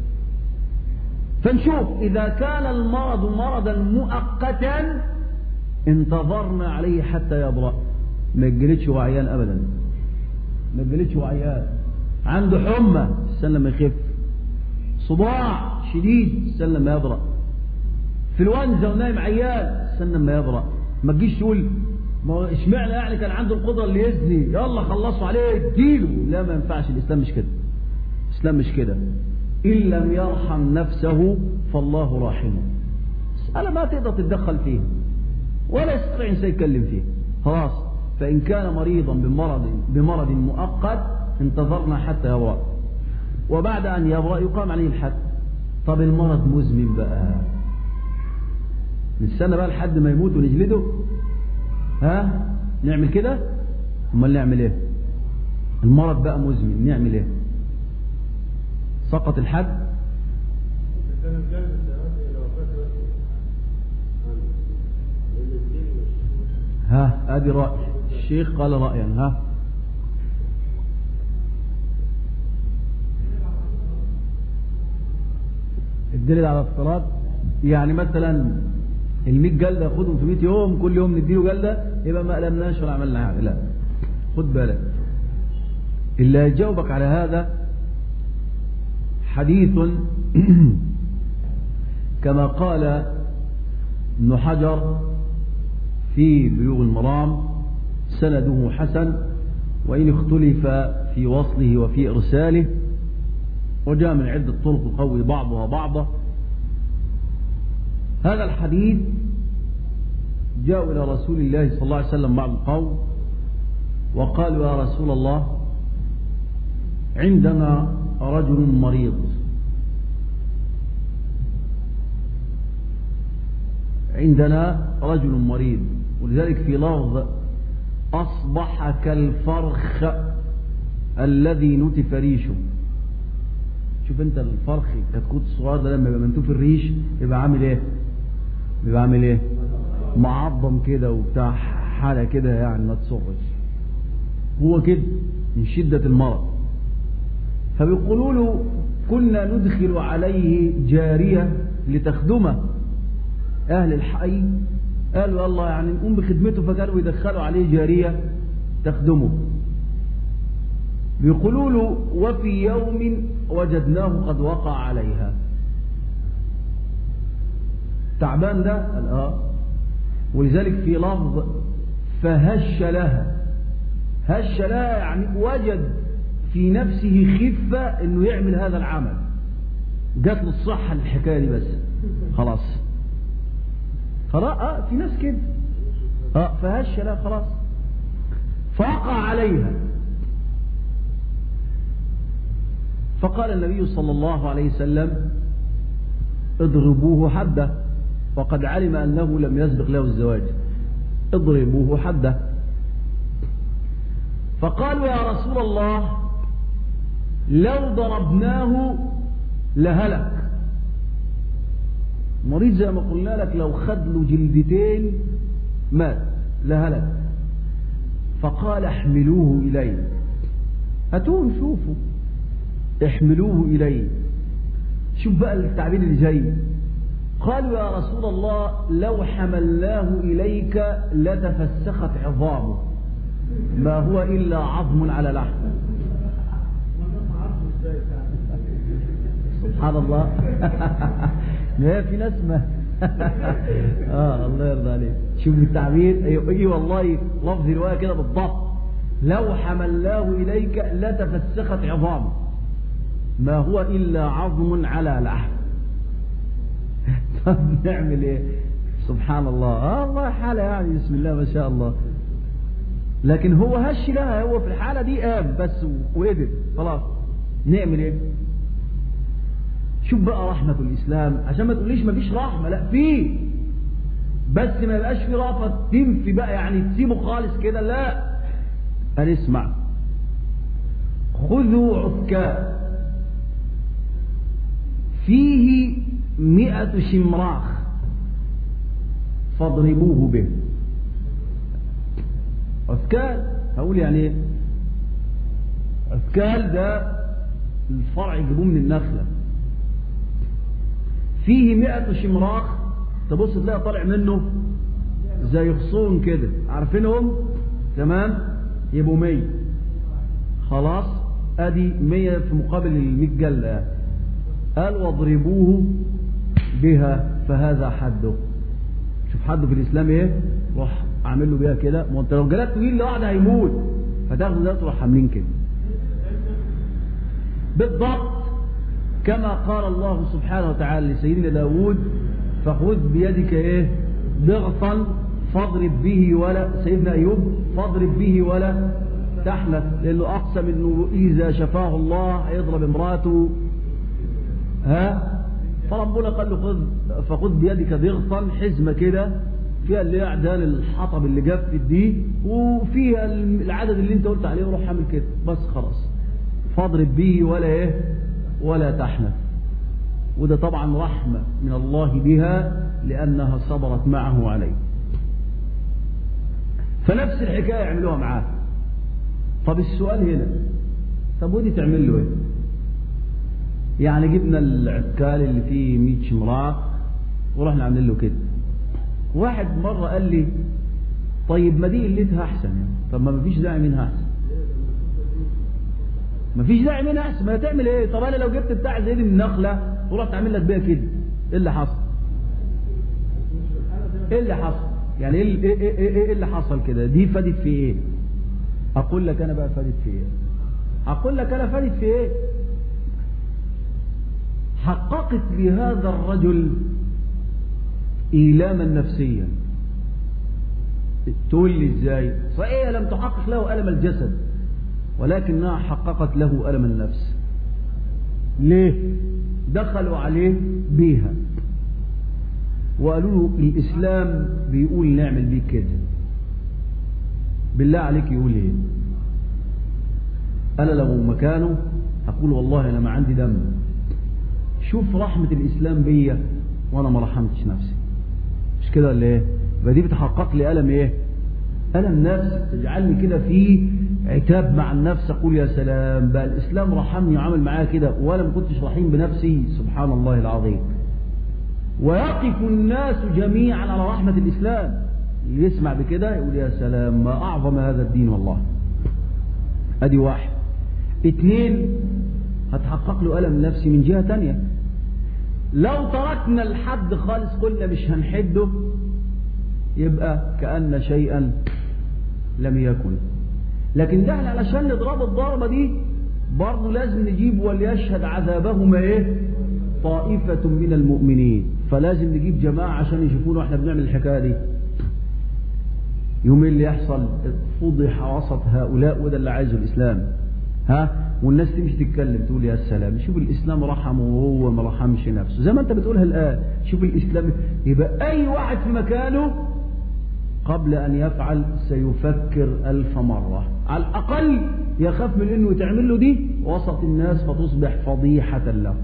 فنشوف اذا كان المرض مرضا مؤقتا انتظرنا عليه حتى يبرأ، ما يجلدش وعيان ابدا، ما يجلدش وعيان. عنده حمى استنى لما يخف، صداع شديد استنى لما يبرأ، انفلونزا ونايم عيان استنى لما يبرأ. ما تجيش تقول ما هو اشمعنى يعني كان عنده القدره اللي يزني يلا خلصوا عليه اديله. لا ما ينفعش، الاسلام مش كده، الاسلام مش كده. ان لم يرحم نفسه فالله راحمه. مسألة ما تقدر تتدخل فيه ولا يستطيع انسان يتكلم فيه خلاص. فان كان مريضا بمرض بمرض مؤقت انتظرنا حتى يبرأ، وبعد ان يبرأ يقام عليه الحد. طب المرض مزمن بقى، نستنى بقى لحد ما يموت ونجلده؟ ها نعمل كده؟ امال نعمل ايه؟ المرض بقى مزمن نعمل ايه؟ سقط الحد؟ ها ادي رأي الشيخ قال رأيا. ها الدليل على افتراض يعني مثلا المية جلدة خدهم في مية يوم، كل يوم نديله جلدة، يبقى ما قلمناش ولا عملنا حاجة. لا، خد بالك، اللي هيجاوبك على هذا حديث كما قال ابن حجر في بلوغ المرام سنده حسن، وإن اختلف في وصله وفي إرساله، وجاء من عدة طرق يقوي بعضها بعضا. هذا الحديث جاءوا إلى رسول الله صلى الله عليه وسلم بعض القوم وقالوا يا رسول الله عندنا رجل مريض، عندنا رجل مريض، ولذلك في لفظ أصبح كالفرخ الذي نتف ريشه. شوف انت الفرخ الكتكوت الصغير ده لما يبقى منتوف الريش يبقى عامل ايه؟ بيبقى عامل ايه؟ معظم كده وبتاع حالة كده يعني ما تصرش. هو كده من شدة المرض. فبيقولوا له كنا ندخل عليه جارية لتخدمه. اهل الحي قالوا الله يعني نقوم بخدمته، فكانوا يدخلوا عليه جارية تخدمه. بيقولوا له وفي يوم وجدناه قد وقع عليها. تعبان ده قال اه، ولذلك في لفظ فهش لها. هش لها يعني وجد في نفسه خفة انه يعمل هذا العمل، جات له الصحة الحكاية دي بس خلاص خلاص. اه في ناس كده اه فهش لها خلاص. فوقع عليها. فقال النبي صلى الله عليه وسلم اضربوه حده، وقد علم أنه لم يسبق له الزواج، اضربوه حده. فقالوا يا رسول الله لو ضربناه لهلك، مريض زي ما قلنا لك لو خد له جلدتين مات لهلك. فقال احملوه إلي، هاتوه شوفوا، احملوه إلي. شوف بقى التعبير اللي جاي، قالوا يا رسول الله لو حملناه إليك لتفسخت عظامه، ما هو إلا عظم على لحم. سبحان الله. ما في ناس ما اه الله يرضى عليك. شوف التعبير، اي أيوة والله لفظ الروايه كده بالضبط، لو حملناه اليك لتفسخت عظامه ما هو الا عظم على لحم. طب نعمل ايه؟ سبحان الله. اه الله حاله يعني بسم الله ما شاء الله. لكن هو هش لها، هو في الحاله دي قام بس وقدر خلاص. نعمل ايه؟ شوف بقى رحمة الإسلام، عشان ما تقوليش ما فيش رحمة، لا فيه، بس ما يبقاش في رأفة تنفي بقى يعني تسيبه خالص كده، لا. هنسمع خذوا عكاء فيه مئة شمراخ فاضربوه به. عكال هقول يعني ايه؟ عكال ده الفرع يجيبوه من النخلة، فيه مئة شمراخ، تبص تلاقي طالع منه زي غصون كده، عارفينهم؟ تمام، يبقوا مية. خلاص ادي مية في مقابل المية جلة. قال واضربوه بها فهذا حده. شوف حده في الاسلام ايه؟ روح اعمل له بيها كده، ما انت لو جلدت طويل لوحده هيموت، فتاخده ده تروح عاملين كده بالضبط كما قال الله سبحانه وتعالى لسيدنا داود فخذ بيدك ايه ضغطا فاضرب به ولا، سيدنا ايوب فاضرب به ولا تحنث، لانه اقسم انه اذا شفاه الله هيضرب امراته. ها فربنا قال له خذ فخذ بيدك ضغطا، حزمه كده فيها اللي هي اعدال الحطب اللي جفت دي، وفيها العدد اللي انت قلت عليه، وروح اعمل كده بس خلاص. فاضرب به ولا ايه ولا تحنث. وده طبعا رحمة من الله بها لأنها صبرت معه عليه. فنفس الحكاية يعملوها معاه. طب السؤال هنا، طب ودي تعمل له ايه؟ يعني جبنا العكال اللي فيه مية شمراخ ورحنا عاملين له كده. واحد مرة قال لي طيب ما دي قلتها احسن يعني. طب ما مفيش داعي منها احسن، مفيش داعي منها احسن، ما تعمل ايه؟ طب انا لو جبت بتاع زي دي من النخله ورحت اعمل لك بيها كده، ايه اللي حصل؟ ايه اللي حصل؟ يعني ايه ايه ايه, إيه, إيه اللي حصل كده؟ دي فادت في ايه؟ اقول لك انا بقى فادت في ايه؟ اقول لك انا فادت في ايه؟ حققت لهذا الرجل ايلاما نفسيا. تقول لي ازاي؟ صحيح لم تحقق له الم الجسد، ولكنها حققت له ألم النفس. ليه؟ دخلوا عليه بيها وقالوا له الإسلام بيقول نعمل بيك كده، بالله عليك يقول ايه؟ أنا لو مكانه أقول والله أنا ما عندي دم. شوف رحمة الإسلام بيا وأنا ما رحمتش نفسي، مش كده ولا ايه؟ يبقى دي بتحقق لي ألم ايه؟ ألم نفس، تجعلني كده في عتاب مع النفس، أقول يا سلام بقى الإسلام رحمني وعمل معايا كده وأنا ما كنتش رحيم بنفسي. سبحان الله العظيم. ويقف الناس جميعا على رحمة الإسلام، اللي يسمع بكده يقول يا سلام ما أعظم هذا الدين والله. أدي واحد. اثنين، هتحقق له ألم نفسي من جهة تانية. لو تركنا الحد خالص قلنا مش هنحده، يبقى كأن شيئا لم يكن. لكن ده احنا علشان نضرب الضربة دي برضه لازم نجيب وليشهد عذابهما ايه طائفة من المؤمنين، فلازم نجيب جماعة عشان يشوفونا احنا بنعمل الحكاية دي. يوم اللي يحصل فضح وسط هؤلاء، وده اللي عايزه الإسلام. ها والناس تمشي تتكلم تقول يا سلام، شوف الإسلام رحمه وهو ما رحمش نفسه زي ما أنت بتقولها الآن. شوف الإسلام، يبقى أي واحد في مكانه قبل أن يفعل سيفكر ألف مرة على الأقل، يخاف من أنه تعمل له دي وسط الناس فتصبح فضيحة له.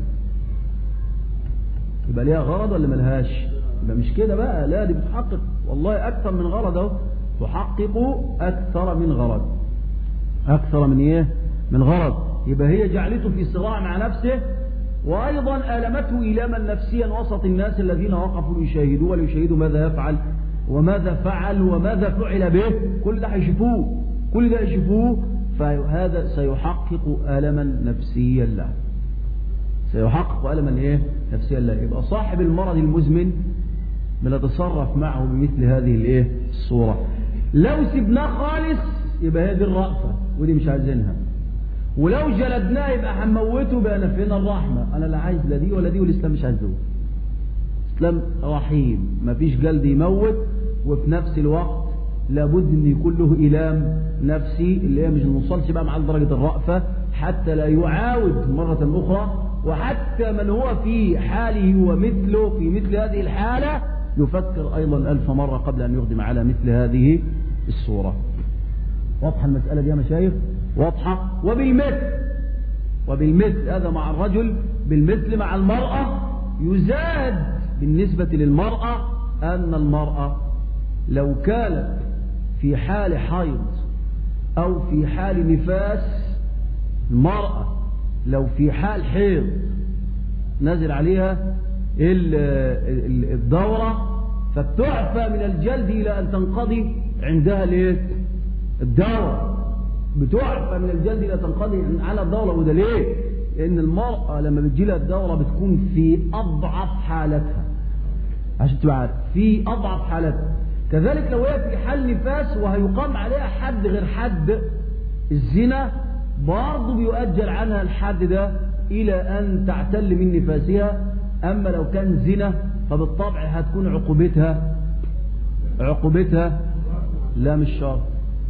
يبقى ليها غرض ولا ملهاش؟ يبقى مش كده بقى، لا دي بتحقق والله أكثر من غرض اهو، تحقق أكثر من غرض، أكثر من إيه؟ من غرض. يبقى هي جعلته في صراع مع نفسه، وأيضا آلمته إيلاما نفسيا وسط الناس الذين وقفوا ليشاهدوا وليشاهدوا ماذا يفعل وماذا فعل وماذا فعل به. كل ده هيشوفوه، كل ده يشوفوه، فهذا سيحقق ألما نفسيا له، سيحقق ألما إيه؟ نفسيا له. يبقى صاحب المرض المزمن بنتصرف معه بمثل هذه الإيه؟ الصورة. لو سبناه خالص يبقى هي دي الرأفة ودي مش عايزينها، ولو جلدناه يبقى هنموته بقى نفينا الرحمة. أنا لا عايز لا دي ولا دي، والإسلام مش عايز دول. الإسلام رحيم، ما فيش جلد يموت، وفي نفس الوقت لابد أن يكون له إيلام نفسي اللي هي مش نوصلش بقى مع درجة الرأفة حتى لا يعاود مرة أخرى، وحتى من هو في حاله ومثله في مثل هذه الحالة يفكر أيضا ألف مرة قبل أن يقدم على مثل هذه الصورة. واضحة المسألة دي يا مشايخ؟ واضحة. وبالمثل وبالمثل هذا مع الرجل، بالمثل مع المرأة يزاد بالنسبة للمرأة أن المرأة لو كانت في حال حيض أو في حال نفاس، المرأة لو في حال حيض نزل عليها الدورة فبتعفى من الجلد إلى أن تنقضي عندها ليه؟ الدورة بتعفى من الجلد إلى تنقضي على الدورة. وده ليه؟ لأن المرأة لما بتجيلها الدورة بتكون في أضعف حالتها، عشان تبقى عارف في أضعف حالتها. كذلك لو هي في حال نفاس وهيقام عليها حد غير حد الزنا، برضه بيؤجل عنها الحد ده إلى أن تعتل من نفاسها. أما لو كان زنا فبالطبع هتكون عقوبتها عقوبتها لا مش شرط،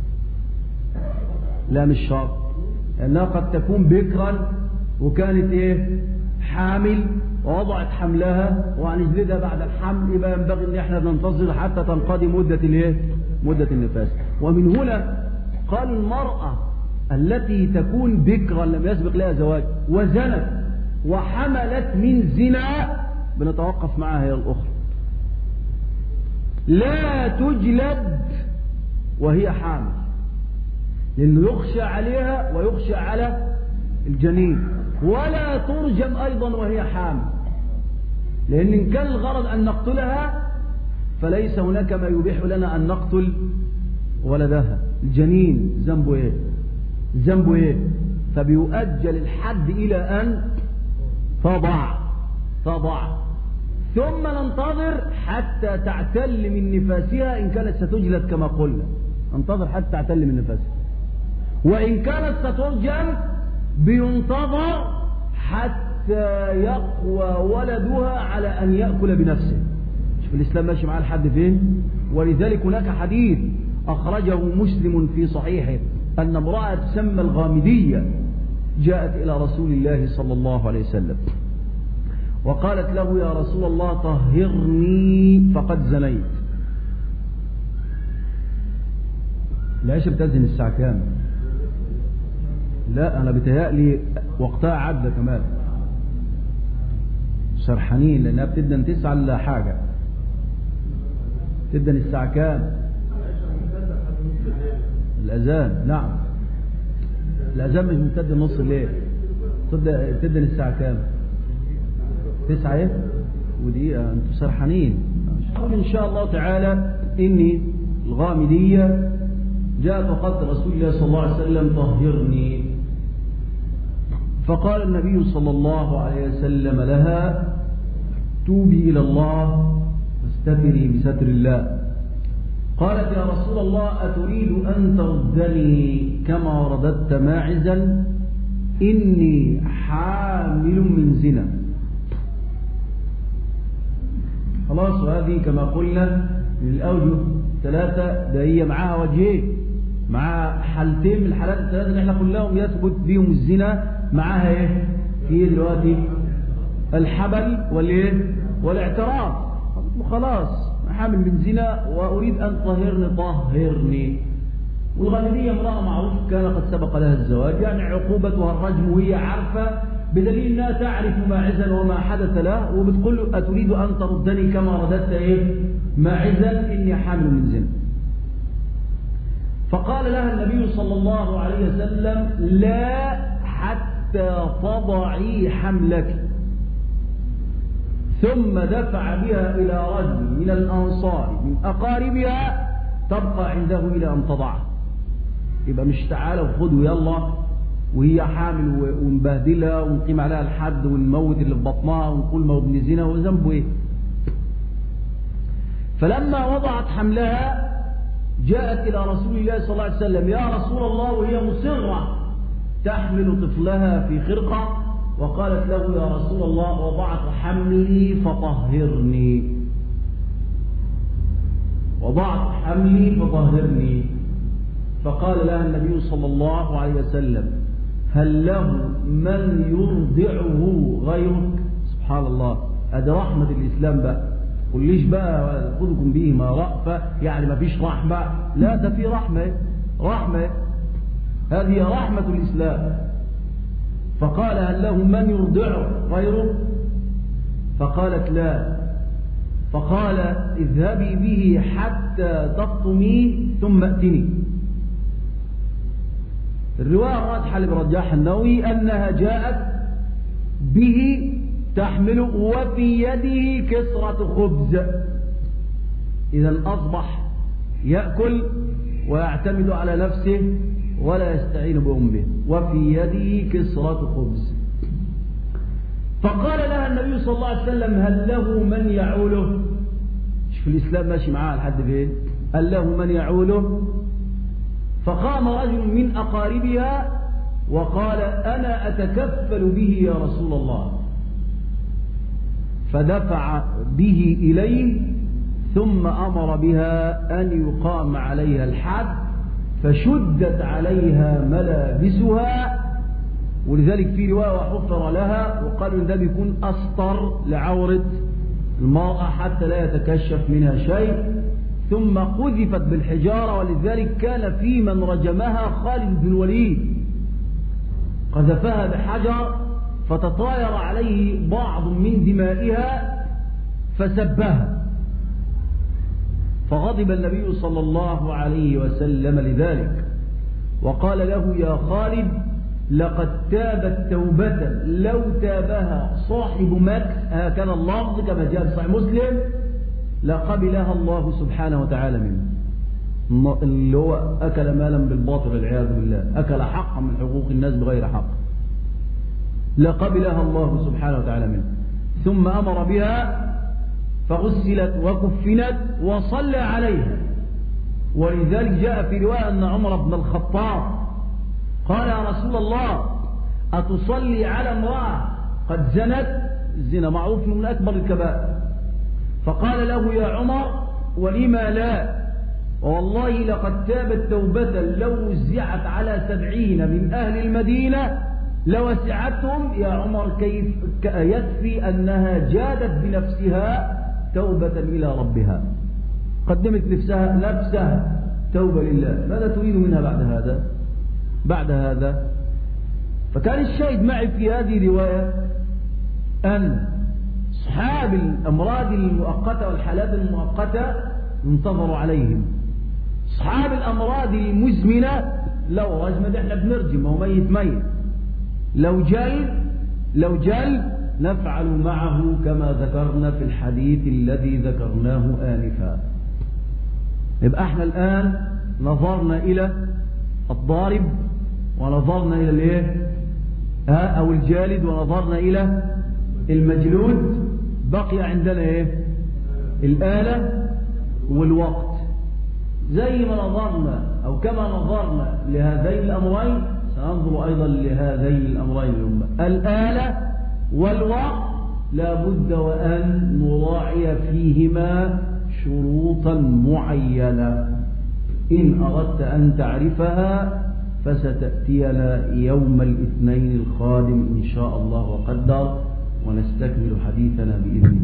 لا مش شرط، لأنها قد تكون بكرا وكانت إيه؟ حامل ووضعت حملها وهنجلدها بعد الحمل، يبقى ينبغي ان احنا ننتظر حتى تنقضي مدة الايه؟ مدة النفاس. ومن هنا قال المرأة التي تكون بكرا لم يسبق لها زواج وزنت وحملت من زنا بنتوقف معها هي الأخرى، لا تجلد وهي حامل، لأنه يخشى عليها ويخشى على الجنين، ولا ترجم أيضا وهي حامل، لأن إن كان الغرض أن نقتلها فليس هناك ما يبيح لنا أن نقتل ولدها. الجنين ذنبه إيه؟ ذنبه إيه؟ فبيؤجل الحد إلى أن تضع تضع ثم ننتظر حتى تعتل من نفاسها إن كانت ستجلد كما قلنا، ننتظر حتى تعتل من نفاسها. وإن كانت سترجم بينتظر حتى يقوى ولدها على أن يأكل بنفسه. شوف الإسلام ماشي معاه لحد فين. ولذلك هناك حديث أخرجه مسلم في صحيحه أن امرأة تسمى الغامدية جاءت إلى رسول الله صلى الله عليه وسلم وقالت له يا رسول الله طهرني فقد زنيت. العشاء بتأذن الساعة كام؟ لا أنا بتهيألي وقتها عدى كمان، سرحانين لأنها بتبدأ تسعة إلا حاجة. تبدأ الساعة كام؟ الأذان نعم، الأذان مش ممتد نص الليل. تبدأ تبدأ الساعة كام؟ تسعة ايه؟ ودقيقة. أنتم سرحانين. إن شاء الله تعالى إني الغامدية جاءت وقالت رسول الله صلى الله عليه وسلم طهرني، فقال النبي صلى الله عليه وسلم لها توبي إلى الله واستتري بستر الله. قالت يا رسول الله أتريد أن تردني كما رددت ماعزا؟ إني حامل من زنا. خلاص. وهذه كما قلنا من الأوجه ثلاثة ده هي معاها وجهين، معاها حالتين من الحالات الثلاثة اللي احنا كلهم يثبت بهم الزنا. معاها ايه؟ في دلوقتي الحبل والايه؟ والاعتراف. خلاص حامل من زنا واريد ان تطهرني طهرني. والغالبية امرأة معروف كان قد سبق لها الزواج، يعني عقوبتها الرجم وهي عارفة، بدليل انها تعرف ماعزا وما حدث له، وبتقول له اتريد ان تردني كما رددت ايه؟ ماعزا اني حامل من زنا. فقال لها النبي صلى الله عليه وسلم لا حتى تضعي حملك. ثم دفع بها إلى رجل من الأنصار من أقاربها تبقى عنده إلى أن تضعه. يبقى مش تعالى وخذوا يلا وهي حامل ونبهدلها ونقيم عليها الحد ونموت اللي في بطنها ونقول ما هو ابن زنا وذنبه ايه. فلما وضعت حملها جاءت إلى رسول الله صلى الله عليه وسلم يا رسول الله وهي مصرة تحمل طفلها في خرقة، وقالت له يا رسول الله وضعت حملي فطهرني، وضعت حملي فطهرني. فقال لها النبي صلى الله عليه وسلم هل له من يرضعه غيرك؟ سبحان الله، ادي رحمة الإسلام بقى. قوليش بقى خذكم به ما رأفة، يعني ما فيش رحمة، لا ده في رحمة، رحمة هذه رحمة الإسلام. فقال هل له من يرضعه غيره؟ فقالت لا. فقال اذهبي به حتى تفطميه ثم ائتني. الرواية الراجحة اللي برجحها النووي أنها جاءت به تحمل وفي يده كسرة خبز. إذا أصبح يأكل ويعتمد على نفسه ولا يستعين بأمه، وفي يده كسرة خبز. فقال لها النبي صلى الله عليه وسلم هل له من يعوله؟ مش في الإسلام ماشي معاه لحد فين؟ هل له من يعوله؟ فقام رجل من أقاربها وقال أنا أتكفل به يا رسول الله. فدفع به إليه ثم أمر بها أن يقام عليها الحد، فشدت عليها ملابسها. ولذلك في رواية وحفر لها، وقالوا إن ده بيكون أسطر لعورة المرأة حتى لا يتكشف منها شيء. ثم قذفت بالحجارة، ولذلك كان في من رجمها خالد بن الوليد، قذفها بحجر فتطاير عليه بعض من دمائها فسبها. فغضب النبي صلى الله عليه وسلم لذلك وقال له يا خالد لقد تابت توبة لو تابها صاحب مكس، هكذا اللفظ كما جاء في صحيح مسلم، لقبلها الله سبحانه وتعالى منه. اللي هو أكل مالا بالباطل والعياذ بالله، أكل حقا من حقوق الناس بغير حق، لقبلها الله سبحانه وتعالى منه. ثم أمر بها فغسلت وكفنت وصلى عليها. ولذلك جاء في رواية أن عمر بن الخطاب قال يا رسول الله أتصلي على امرأة قد زنت؟ الزنا معروف من أكبر الكبائر. فقال له يا عمر ولما لا، والله لقد تابت توبة لو وزعت على سبعين من أهل المدينة لوسعتهم. يا عمر كيف يكفي أنها جادت بنفسها توبة إلى ربها، قدمت نفسها نفسها توبة لله، ماذا تريد منها بعد هذا؟ بعد هذا فكان الشاهد معي في هذه الرواية أن أصحاب الأمراض المؤقتة والحالات المؤقتة ينتظر عليهم. أصحاب الأمراض المزمنة لو رجمت احنا بنرجم، هو ميت ميت، لو جلد لو جلد نفعل معه كما ذكرنا في الحديث الذي ذكرناه آنفا. يبقى احنا الآن نظرنا إلى الضارب ونظرنا إلى الايه ها أو الجالد ونظرنا إلى المجلود. بقي عندنا ايه؟ الآلة والوقت. زي ما نظرنا أو كما نظرنا لهذين الأمرين سننظر أيضا لهذين الأمرين الأمة. الآلة والوقت لا بد وأن نراعي فيهما شروطا معينة، إن أردت أن تعرفها فستأتينا يوم الاثنين القادم إن شاء الله وقدر، ونستكمل حديثنا بإذن